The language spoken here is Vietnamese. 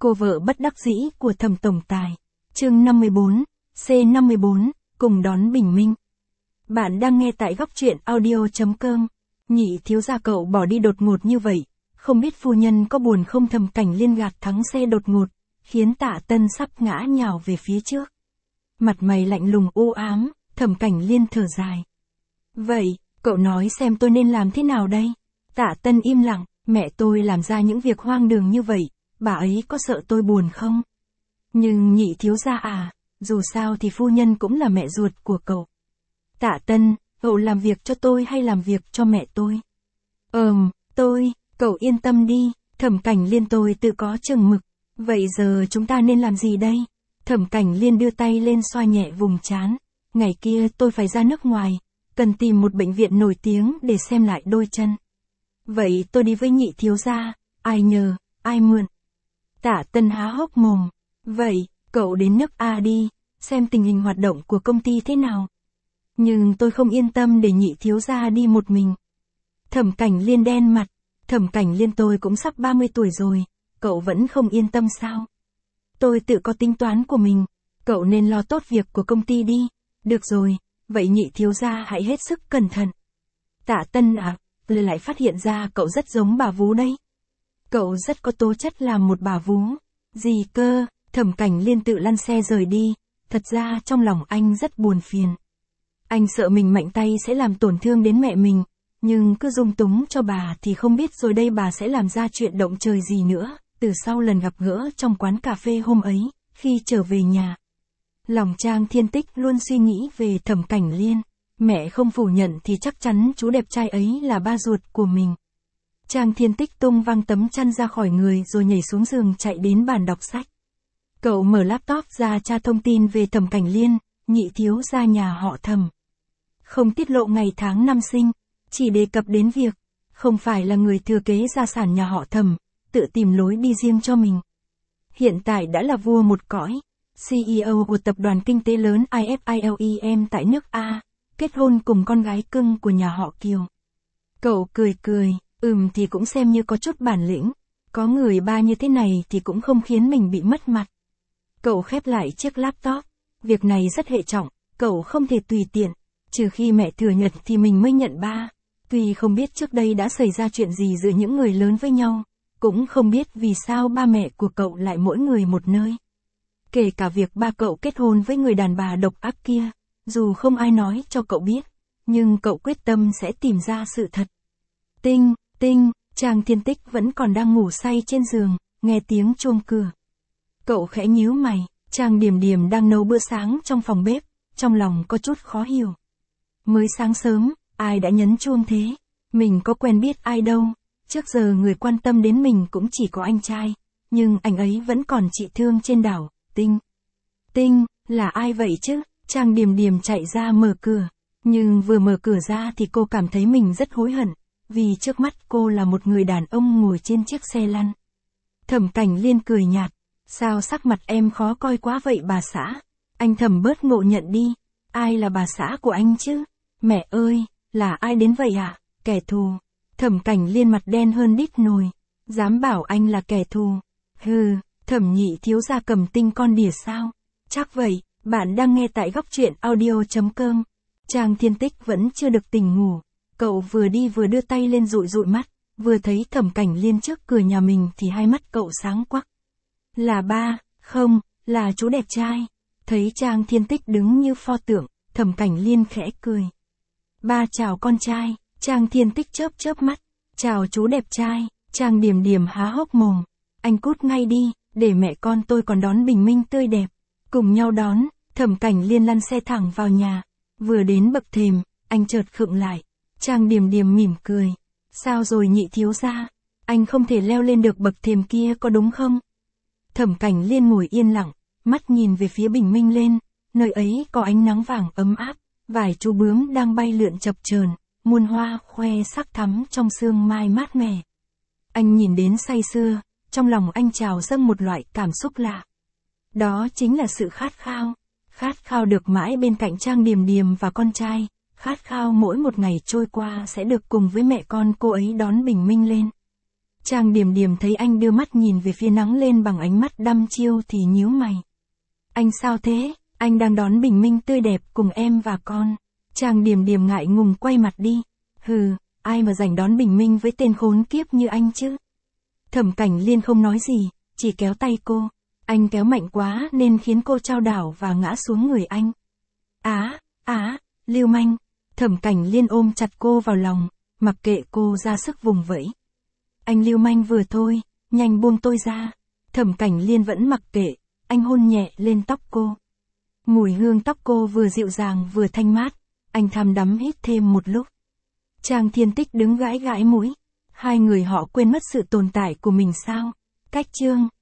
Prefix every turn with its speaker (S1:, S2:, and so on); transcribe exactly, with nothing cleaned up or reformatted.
S1: Cô vợ bất đắc dĩ của Thẩm tổng tài. Chương năm mươi bốn, C năm mươi bốn, cùng đón bình minh. Bạn đang nghe tại góc truyện audio chấm com. Nhị thiếu gia cậu bỏ đi đột ngột như vậy, không biết phu nhân có buồn không? Thẩm Cảnh Liên gạt thắng xe đột ngột, khiến Tạ Tân sắp ngã nhào về phía trước. Mặt mày lạnh lùng u ám, Thẩm Cảnh Liên thở dài. Vậy, cậu nói xem tôi nên làm thế nào đây? Tạ Tân im lặng, mẹ tôi làm ra những việc hoang đường như vậy, bà ấy có sợ tôi buồn không? Nhưng nhị thiếu gia à, dù sao thì phu nhân cũng là mẹ ruột của cậu. Tạ Tân, cậu làm việc cho tôi hay làm việc cho mẹ tôi? Ừm, tôi, cậu yên tâm đi, Thẩm Cảnh Liên tôi tự có chừng mực. Vậy giờ chúng ta nên làm gì đây? Thẩm Cảnh Liên đưa tay lên xoa nhẹ vùng trán. Ngày kia tôi phải ra nước ngoài, cần tìm một bệnh viện nổi tiếng để xem lại đôi chân. Vậy tôi đi với nhị thiếu gia, ai nhờ, ai mượn? Tạ Tân há hốc mồm. Vậy, cậu đến nước A đi, xem tình hình hoạt động của công ty thế nào. Nhưng tôi không yên tâm để nhị thiếu gia đi một mình. Thẩm Cảnh Liên đen mặt. Thẩm Cảnh Liên tôi cũng sắp ba mươi tuổi rồi, cậu vẫn không yên tâm sao? Tôi tự có tính toán của mình, cậu nên lo tốt việc của công ty đi. Được rồi, vậy nhị thiếu gia hãy hết sức cẩn thận. Tạ Tân à, lời lại phát hiện ra cậu rất giống bà vú đấy. Cậu rất có tố chất làm một bà vú. Gì cơ? Thẩm Cảnh Liên tự lăn xe rời đi, thật ra trong lòng anh rất buồn phiền. Anh sợ mình mạnh tay sẽ làm tổn thương đến mẹ mình, nhưng cứ dung túng cho bà thì không biết rồi đây bà sẽ làm ra chuyện động trời gì nữa. Từ sau lần gặp gỡ trong quán cà phê hôm ấy, khi trở về nhà, lòng Trang Thiên Tích luôn suy nghĩ về Thẩm Cảnh Liên. Mẹ không phủ nhận thì chắc chắn chú đẹp trai ấy là ba ruột của mình. Trang Thiên Tích tung văng tấm chăn ra khỏi người rồi nhảy xuống giường chạy đến bàn đọc sách. Cậu mở laptop ra tra thông tin về Thẩm Cảnh Liên, nhị thiếu gia nhà họ Thẩm. Không tiết lộ ngày tháng năm sinh, chỉ đề cập đến việc không phải là người thừa kế gia sản nhà họ Thẩm, tự tìm lối đi riêng cho mình. Hiện tại đã là vua một cõi, xê e ô của tập đoàn kinh tế lớn i ép i lem tại nước A, kết hôn cùng con gái cưng của nhà họ Kiều. Cậu cười cười, ừm thì cũng xem như có chút bản lĩnh, có người ba như thế này thì cũng không khiến mình bị mất mặt. Cậu khép lại chiếc laptop, việc này rất hệ trọng, cậu không thể tùy tiện, trừ khi mẹ thừa nhận thì mình mới nhận ba. Tuy không biết trước đây đã xảy ra chuyện gì giữa những người lớn với nhau, cũng không biết vì sao ba mẹ của cậu lại mỗi người một nơi. Kể cả việc ba cậu kết hôn với người đàn bà độc ác kia, dù không ai nói cho cậu biết, nhưng cậu quyết tâm sẽ tìm ra sự thật. Tinh, tinh, Trang Thiên Tích vẫn còn đang ngủ say trên giường, nghe tiếng chuông cửa. Cậu khẽ nhíu mày, Trang Điềm Điềm đang nấu bữa sáng trong phòng bếp, trong lòng có chút khó hiểu. Mới sáng sớm, ai đã nhấn chuông thế? Mình có quen biết ai đâu, trước giờ người quan tâm đến mình cũng chỉ có anh trai, nhưng anh ấy vẫn còn trị thương trên đảo. Tinh, tinh, là ai vậy chứ? Trang Điềm Điềm chạy ra mở cửa, nhưng vừa mở cửa ra thì cô cảm thấy mình rất hối hận, vì trước mắt cô là một người đàn ông ngồi trên chiếc xe lăn. Thẩm Cảnh Liên cười nhạt, sao sắc mặt em khó coi quá vậy bà xã? Anh Thẩm bớt ngộ nhận đi, ai là bà xã của anh chứ? Mẹ ơi, là ai đến vậy ạ? À? Kẻ thù. Thẩm Cảnh Liên mặt đen hơn đít nồi, dám bảo anh là kẻ thù? Hừ, Thẩm nhị thiếu gia cầm tinh con đỉa sao? Chắc vậy. Bạn đang nghe tại góc truyện audio chấm com. Trang Thiên Tích vẫn chưa được tỉnh ngủ, cậu vừa đi vừa đưa tay lên dụi dụi mắt, vừa thấy Thẩm Cảnh Liên trước cửa nhà mình thì hai mắt cậu sáng quắc. Là ba, không, là chú đẹp trai. Thấy Trang Thiên Tích đứng như pho tượng, Thẩm Cảnh Liên khẽ cười. Ba chào con trai. Trang Thiên Tích chớp chớp mắt. Chào chú đẹp trai. Trang Điềm Điềm há hốc mồm. Anh cút ngay đi, để mẹ con tôi còn đón bình minh tươi đẹp. Cùng nhau đón, Thẩm Cảnh Liên lăn xe thẳng vào nhà. Vừa đến bậc thềm, anh chợt khựng lại. Trang Điềm Điềm mỉm cười. Sao rồi nhị thiếu gia? Anh không thể leo lên được bậc thềm kia có đúng không? Thẩm Cảnh Liên ngồi yên lặng, mắt nhìn về phía bình minh lên, nơi ấy có ánh nắng vàng ấm áp, vài chú bướm đang bay lượn chập chờn, muôn hoa khoe sắc thắm trong sương mai mát mẻ. Anh nhìn đến say sưa, trong lòng anh trào dâng một loại cảm xúc lạ. Đó chính là sự khát khao, khát khao được mãi bên cạnh Trang Điềm Điềm và con trai, khát khao mỗi một ngày trôi qua sẽ được cùng với mẹ con cô ấy đón bình minh lên. Trang Điểm Điểm thấy anh đưa mắt nhìn về phía nắng lên bằng ánh mắt đăm chiêu thì nhíu mày. Anh sao thế? Anh đang đón bình minh tươi đẹp cùng em và con. Trang Điểm Điểm ngại ngùng quay mặt đi. Hừ, ai mà rảnh đón bình minh với tên khốn kiếp như anh chứ? Thẩm Cảnh Liên không nói gì, chỉ kéo tay cô. Anh kéo mạnh quá nên khiến cô chao đảo và ngã xuống người anh. Á, á, lưu manh. Thẩm Cảnh Liên ôm chặt cô vào lòng, mặc kệ cô ra sức vùng vẫy. Anh lưu manh vừa thôi, nhanh buông tôi ra. Thẩm Cảnh Liên vẫn mặc kệ, anh hôn nhẹ lên tóc cô. Mùi hương tóc cô vừa dịu dàng vừa thanh mát, anh thầm đắm hít thêm một lúc. Trang Thiên Tích đứng gãi gãi mũi. Hai người họ quên mất sự tồn tại của mình sao? Cách chương